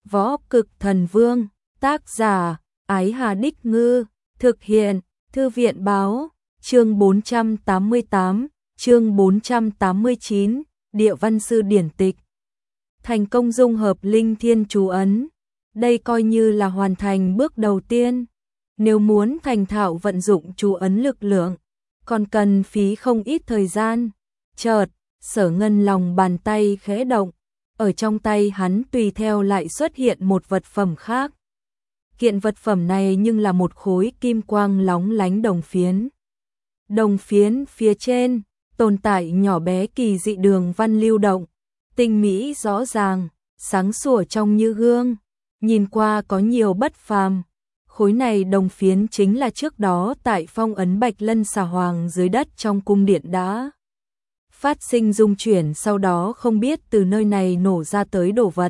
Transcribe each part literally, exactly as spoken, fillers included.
Võ Cực Thần Vương, tác giả, Ái Hà Đích Ngư, thực hiện, Thư viện Báo, chương bốn trăm tám mươi tám, chương bốn trăm tám mươi chín, Địa văn sư điển tịch. Thành công dung hợp linh thiên chú ấn, đây coi như là hoàn thành bước đầu tiên. Nếu muốn thành thạo vận dụng chú ấn lực lượng, còn cần phí không ít thời gian. Chợt, Sở Ngân lòng bàn tay khẽ động, ở trong tay hắn tùy theo lại xuất hiện một vật phẩm khác. Kiện vật phẩm này nhưng là một khối kim quang lóng lánh đồng phiến. Đồng phiến phía trên tồn tại nhỏ bé kỳ dị đường văn lưu động, tinh mỹ rõ ràng, sáng sủa trong như gương, nhìn qua có nhiều bất phàm. Khối này đồng phiến chính là trước đó tại phong ấn Bạch Lân Xà Hoàng dưới đất trong cung điện đã phát sinh dung chuyển, sau đó không biết từ nơi này nổ ra tới đồ vật.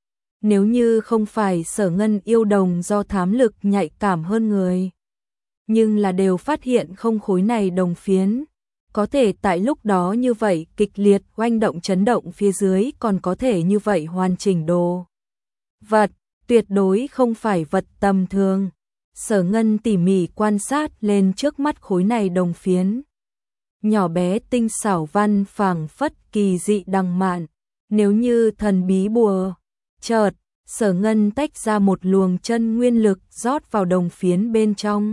Nếu như không phải Sở Ngân yêu đồng do thám lực nhạy cảm hơn người, nhưng là đều phát hiện không khối này đồng phiến, có thể tại lúc đó như vậy kịch liệt oanh động chấn động phía dưới còn có thể như vậy hoàn chỉnh đồ vật, tuyệt đối không phải vật tầm thường. Sở Ngân tỉ mỉ quan sát lên trước mắt khối này đồng phiến. Nhỏ bé tinh xảo văn phảng phất kỳ dị đằng mạn, nếu như thần bí bùa. Chợt, Sở Ngân tách ra một luồng chân nguyên lực rót vào đồng phiến bên trong.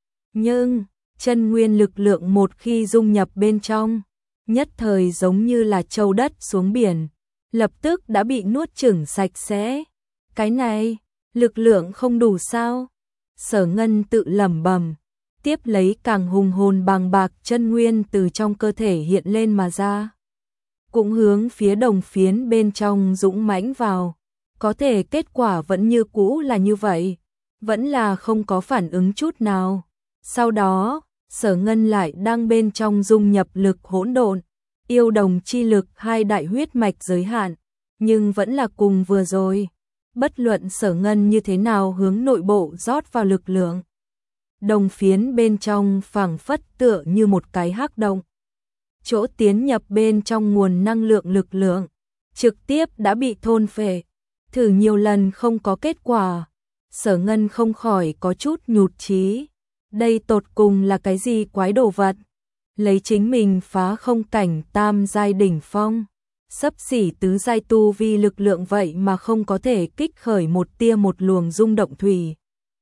Nhưng, chân nguyên lực lượng một khi dung nhập bên trong, nhất thời giống như là châu đất xuống biển, lập tức đã bị nuốt chửng sạch sẽ. Cái này, lực lượng không đủ sao? Sở Ngân tự lẩm bẩm, tiếp lấy càng hùng hồn bàng bạc chân nguyên từ trong cơ thể hiện lên mà ra, cũng hướng phía đồng phiến bên trong dũng mãnh vào. Có thể kết quả vẫn như cũ là như vậy, vẫn là không có phản ứng chút nào. Sau đó, Sở Ngân lại đang bên trong dung nhập lực hỗn độn, yêu đồng chi lực hai đại huyết mạch giới hạn, nhưng vẫn là cùng vừa rồi. Bất luận Sở Ngân như thế nào hướng nội bộ rót vào lực lượng, đồng phiến bên trong phảng phất tựa như một cái hắc động. Chỗ tiến nhập bên trong nguồn năng lượng lực lượng, trực tiếp đã bị thôn phệ. Thử nhiều lần không có kết quả, Sở Ngân không khỏi có chút nhụt chí. Đây tột cùng là cái gì quái đồ vật? Lấy chính mình phá không cảnh tam giai đỉnh phong, xấp xỉ tứ giai tu vi lực lượng vậy mà không có thể kích khởi một tia một luồng rung động thủy.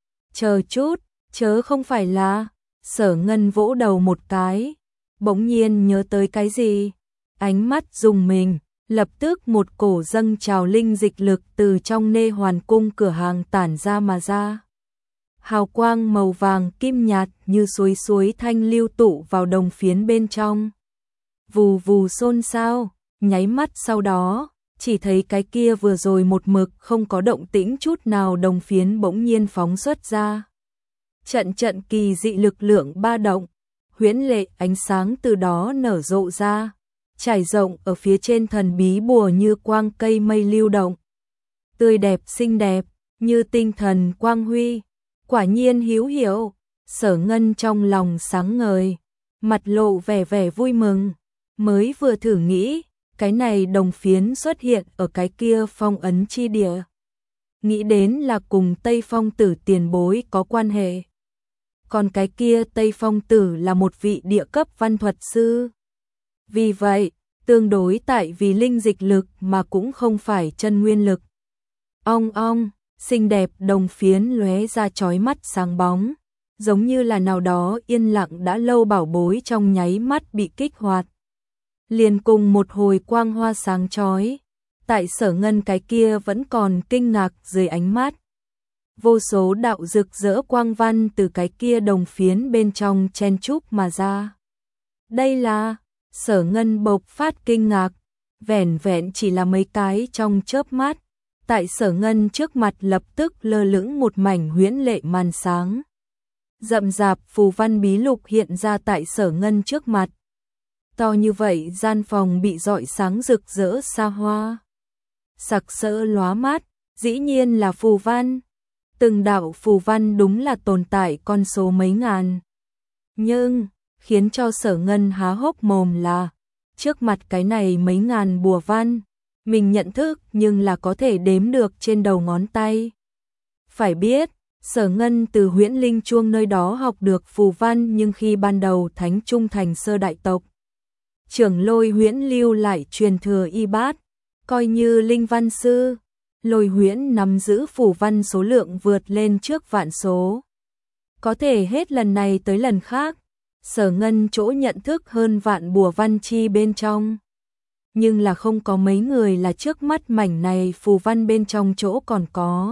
Chờ chút, chớ không phải là... Sở Ngân vỗ đầu một cái, bỗng nhiên nhớ tới cái gì, ánh mắt rùng mình. Lập tức một cổ dâng trào linh dịch lực từ trong Nê Hoàn cung cửa hàng tản ra mà ra. Hào quang màu vàng kim nhạt như suối suối thanh lưu tụ vào đồng phiến bên trong. Vù vù xôn xao, nháy mắt sau đó, chỉ thấy cái kia vừa rồi một mực không có động tĩnh chút nào đồng phiến bỗng nhiên phóng xuất ra. Trận trận kỳ dị lực lượng ba động, huyễn lệ ánh sáng từ đó nở rộ ra, trải rộng ở phía trên thần bí bùa như quang cây mây lưu động. Tươi đẹp xinh đẹp, như tinh thần quang huy, quả nhiên hữu hiệu. Sở Ngân trong lòng sáng ngời, mặt lộ vẻ vẻ vui mừng, mới vừa thử nghĩ, cái này đồng phiến xuất hiện ở cái kia phong ấn chi địa. Nghĩ đến là cùng Tây Phong Tử tiền bối có quan hệ. Còn cái kia Tây Phong Tử là một vị địa cấp văn thuật sư. Vì vậy, tương đối tại vì linh dịch lực mà cũng không phải chân nguyên lực. Ong ong, xinh đẹp đồng phiến lóe ra chói mắt sáng bóng, giống như là nào đó yên lặng đã lâu bảo bối trong nháy mắt bị kích hoạt. Liền cùng một hồi quang hoa sáng chói, tại Sở Ngân cái kia vẫn còn kinh ngạc dưới ánh mắt. Vô số đạo rực rỡ quang văn từ cái kia đồng phiến bên trong chen chúc mà ra. Đây là... Sở Ngân bộc phát kinh ngạc, vẻn vẹn chỉ là mấy cái trong chớp mắt, tại Sở Ngân trước mặt lập tức lơ lửng một mảnh huyễn lệ màn sáng. Rậm rạp phù văn bí lục hiện ra tại Sở Ngân trước mặt. To như vậy gian phòng bị rọi sáng rực rỡ xa hoa, sặc sỡ lóa mắt, dĩ nhiên là phù văn. Từng đạo phù văn đúng là tồn tại con số mấy ngàn. Nhưng... khiến cho Sở Ngân há hốc mồm là, trước mặt cái này mấy ngàn bùa văn, mình nhận thức nhưng là có thể đếm được trên đầu ngón tay. Phải biết, Sở Ngân từ Huyễn Linh Chuông nơi đó học được phù văn, nhưng khi ban đầu Thánh Trung thành sơ đại tộc, trưởng Lôi Huyễn lưu lại truyền thừa y bát, coi như linh văn sư, Lôi Huyễn nắm giữ phù văn số lượng vượt lên trước vạn số. Có thể hết lần này tới lần khác, Sở Ngân chỗ nhận thức hơn vạn bùa văn chi bên trong. Nhưng là không có mấy người là trước mắt mảnh này phù văn bên trong chỗ còn có.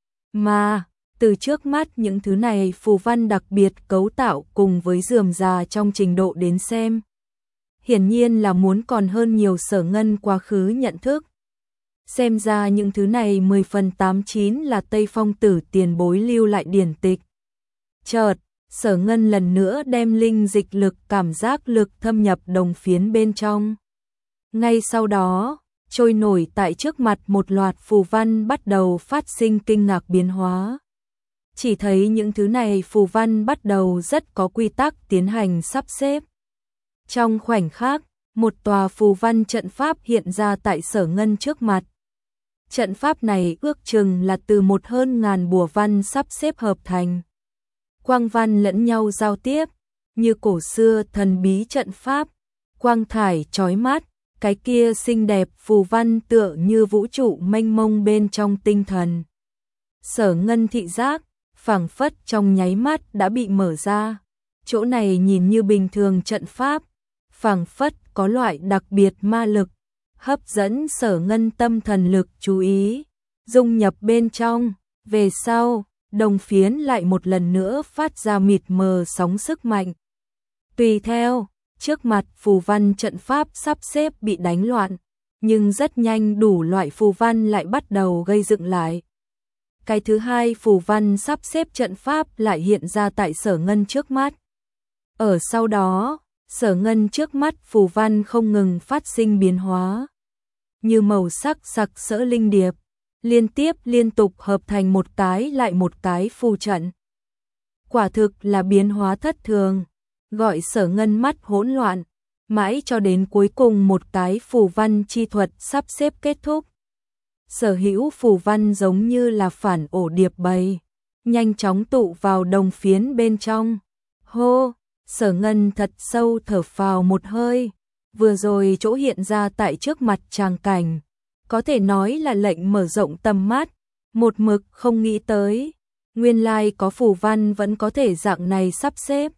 Mà, từ trước mắt những thứ này phù văn đặc biệt cấu tạo cùng với rườm rà trong trình độ đến xem, hiển nhiên là muốn còn hơn nhiều Sở Ngân quá khứ nhận thức. Xem ra những thứ này mười phần tám chín là Tây Phong tử tiền bối lưu lại điển tịch. Chợt, Sở Ngân lần nữa đem linh dịch lực cảm giác lực thâm nhập đồng phiến bên trong. Ngay sau đó, trôi nổi tại trước mặt một loạt phù văn bắt đầu phát sinh kinh ngạc biến hóa. Chỉ thấy những thứ này phù văn bắt đầu rất có quy tắc tiến hành sắp xếp. Trong khoảnh khắc, một tòa phù văn trận pháp hiện ra tại Sở Ngân trước mặt. Trận pháp này ước chừng là từ một hơn ngàn bùa văn sắp xếp hợp thành. Quang văn lẫn nhau giao tiếp, như cổ xưa thần bí trận pháp, quang thải chói mắt, cái kia xinh đẹp phù văn tựa như vũ trụ mênh mông bên trong tinh thần. Sở Ngân thị giác, phảng phất trong nháy mắt đã bị mở ra. Chỗ này nhìn như bình thường trận pháp, phảng phất có loại đặc biệt ma lực, hấp dẫn Sở Ngân tâm thần lực chú ý, dung nhập bên trong. Về sau, đồng phiến lại một lần nữa phát ra mịt mờ sóng sức mạnh. Tùy theo, trước mặt phù văn trận pháp sắp xếp bị đánh loạn, nhưng rất nhanh đủ loại phù văn lại bắt đầu gây dựng lại. Cái thứ hai phù văn sắp xếp trận pháp lại hiện ra tại Sở Ngân trước mắt. Ở sau đó, Sở Ngân trước mắt phù văn không ngừng phát sinh biến hóa, như màu sắc sặc sỡ linh điệp, liên tiếp liên tục hợp thành một cái lại một cái phù trận. Quả thực là biến hóa thất thường, gọi Sở Ngân mắt hỗn loạn, mãi cho đến cuối cùng một cái phù văn chi thuật sắp xếp kết thúc. Sở hữu phù văn giống như là phản ổ điệp bầy, nhanh chóng tụ vào đồng phiến bên trong. Hô, Sở Ngân thật sâu thở phào một hơi, vừa rồi chỗ hiện ra tại trước mặt tràng cảnh, có thể nói là lệnh mở rộng tầm mắt, một mực không nghĩ tới, nguyên lai có phù văn vẫn có thể dạng này sắp xếp.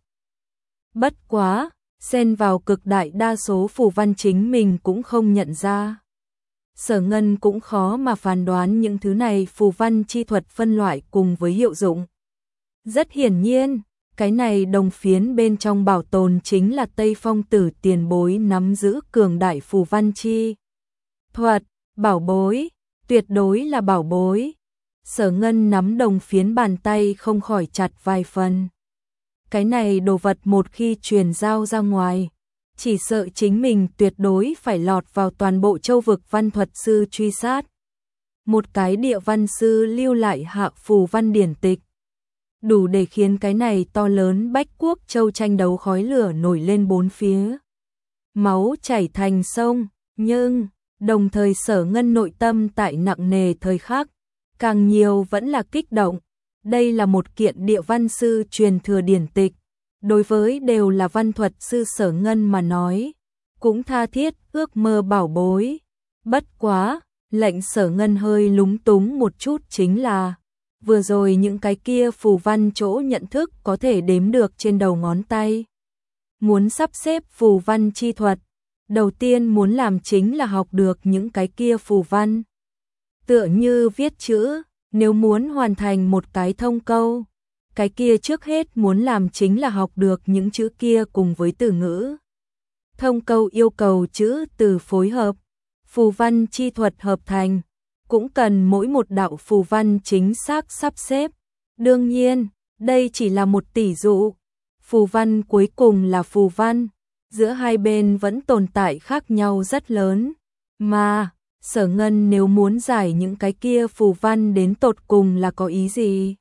Bất quá, xen vào cực đại đa số phù văn chính mình cũng không nhận ra. Sở Ngân cũng khó mà phán đoán những thứ này phù văn chi thuật phân loại cùng với hiệu dụng. Rất hiển nhiên, cái này đồng phiến bên trong bảo tồn chính là Tây Phong tử tiền bối nắm giữ cường đại phù văn chi thuật, bảo bối, tuyệt đối là bảo bối. Sở Ngân nắm đồng phiến bàn tay không khỏi chặt vài phần. Cái này đồ vật một khi truyền giao ra ngoài, chỉ sợ chính mình tuyệt đối phải lọt vào toàn bộ châu vực văn thuật sư truy sát. Một cái địa văn sư lưu lại hạ phù văn điển tịch, đủ để khiến cái này to lớn Bách Quốc Châu tranh đấu khói lửa nổi lên bốn phía. Máu chảy thành sông, nhưng đồng thời Sở Ngân nội tâm tại nặng nề thời khắc, càng nhiều vẫn là kích động. Đây là một kiện địa văn sư truyền thừa điển tịch, đối với đều là văn thuật sư Sở Ngân mà nói, cũng tha thiết ước mơ bảo bối. Bất quá, lệnh Sở Ngân hơi lúng túng một chút chính là, vừa rồi những cái kia phù văn chỗ nhận thức có thể đếm được trên đầu ngón tay. Muốn sắp xếp phù văn chi thuật, đầu tiên muốn làm chính là học được những cái kia phù văn. Tựa như viết chữ, nếu muốn hoàn thành một cái thông câu, cái kia trước hết muốn làm chính là học được những chữ kia cùng với từ ngữ. Thông câu yêu cầu chữ từ phối hợp, phù văn chi thuật hợp thành, cũng cần mỗi một đạo phù văn chính xác sắp xếp. Đương nhiên, đây chỉ là một tỷ dụ. Phù văn cuối cùng là phù văn, giữa hai bên vẫn tồn tại khác nhau rất lớn. Mà, Sở Ngân nếu muốn giải những cái kia phù văn đến tột cùng là có ý gì?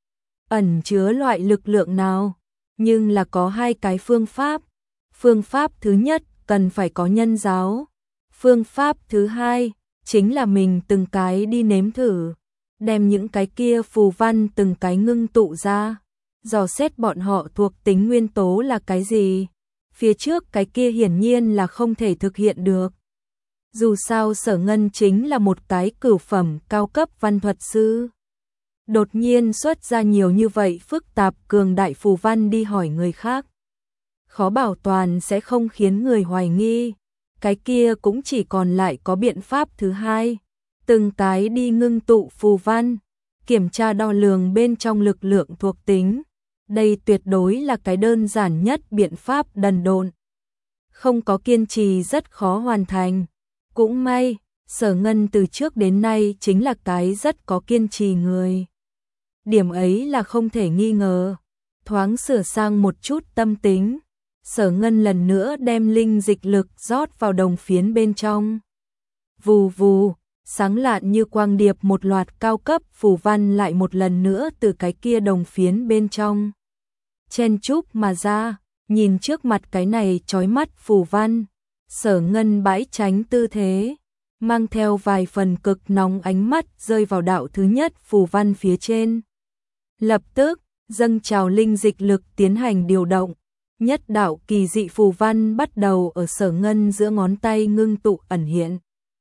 Ẩn chứa loại lực lượng nào? Nhưng là có hai cái phương pháp. Phương pháp thứ nhất cần phải có nhân giáo. Phương pháp thứ hai chính là mình từng cái đi nếm thử, đem những cái kia phù văn từng cái ngưng tụ ra, dò xét bọn họ thuộc tính nguyên tố là cái gì. Phía trước cái kia hiển nhiên là không thể thực hiện được. Dù sao Sở Ngân chính là một cái cửu phẩm cao cấp văn thuật sư. Đột nhiên xuất ra nhiều như vậy phức tạp cường đại phù văn đi hỏi người khác, khó bảo toàn sẽ không khiến người hoài nghi. Cái kia cũng chỉ còn lại có biện pháp thứ hai, từng cái đi ngưng tụ phù văn, kiểm tra đo lường bên trong lực lượng thuộc tính. Đây tuyệt đối là cái đơn giản nhất biện pháp đần độn, không có kiên trì rất khó hoàn thành. Cũng may, Sở Ngân từ trước đến nay chính là cái rất có kiên trì người. Điểm ấy là không thể nghi ngờ. Thoáng sửa sang một chút tâm tính, Sở Ngân lần nữa đem linh dịch lực rót vào đồng phiến bên trong. Vù vù, sáng lạn như quang điệp một loạt cao cấp phù văn lại một lần nữa từ cái kia đồng phiến bên trong chen chúc mà ra. Nhìn trước mặt cái này chói mắt phù văn, Sở Ngân bãi tránh tư thế, mang theo vài phần cực nóng ánh mắt rơi vào đạo thứ nhất phù văn phía trên. Lập tức, dâng trào linh dịch lực tiến hành điều động, nhất đạo kỳ dị phù văn bắt đầu ở Sở Ngân giữa ngón tay ngưng tụ ẩn hiện.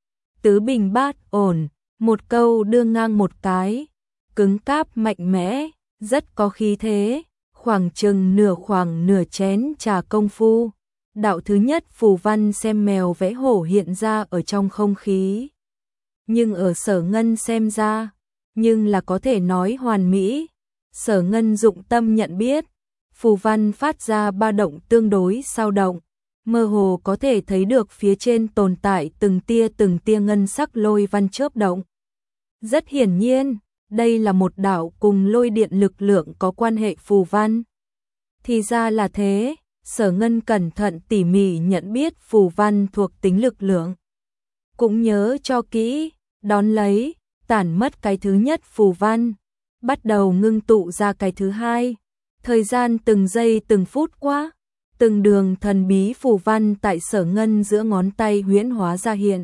Tứ bình bát ổn, một câu đưa ngang một cái, cứng cáp mạnh mẽ, rất có khí thế, khoảng chừng nửa khoảng nửa chén trà công phu. Đạo thứ nhất phù văn xem mèo vẽ hổ hiện ra ở trong không khí. Nhưng ở Sở Ngân xem ra, nhưng là có thể nói hoàn mỹ. Sở Ngân dụng tâm nhận biết, phù văn phát ra ba động tương đối sao động, mơ hồ có thể thấy được phía trên tồn tại từng tia từng tia ngân sắc lôi văn chớp động. Rất hiển nhiên, đây là một đạo cùng lôi điện lực lượng có quan hệ phù văn. Thì ra là thế, Sở Ngân cẩn thận tỉ mỉ nhận biết phù văn thuộc tính lực lượng. Cũng nhớ cho kỹ, đón lấy, tản mất cái thứ nhất phù văn, bắt đầu ngưng tụ ra cái thứ hai. Thời gian từng giây từng phút qua, từng đường thần bí phù văn tại Sở Ngân giữa ngón tay huyễn hóa ra hiện.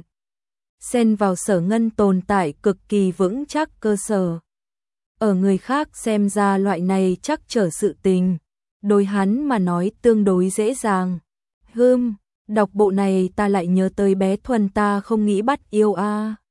Xen vào Sở Ngân tồn tại cực kỳ vững chắc cơ sở. Ở người khác xem ra loại này chắc trở sự tình, đối hắn mà nói tương đối dễ dàng. Hừm, đọc bộ này ta lại nhớ tới bé Thuần ta không nghĩ bắt yêu a. À.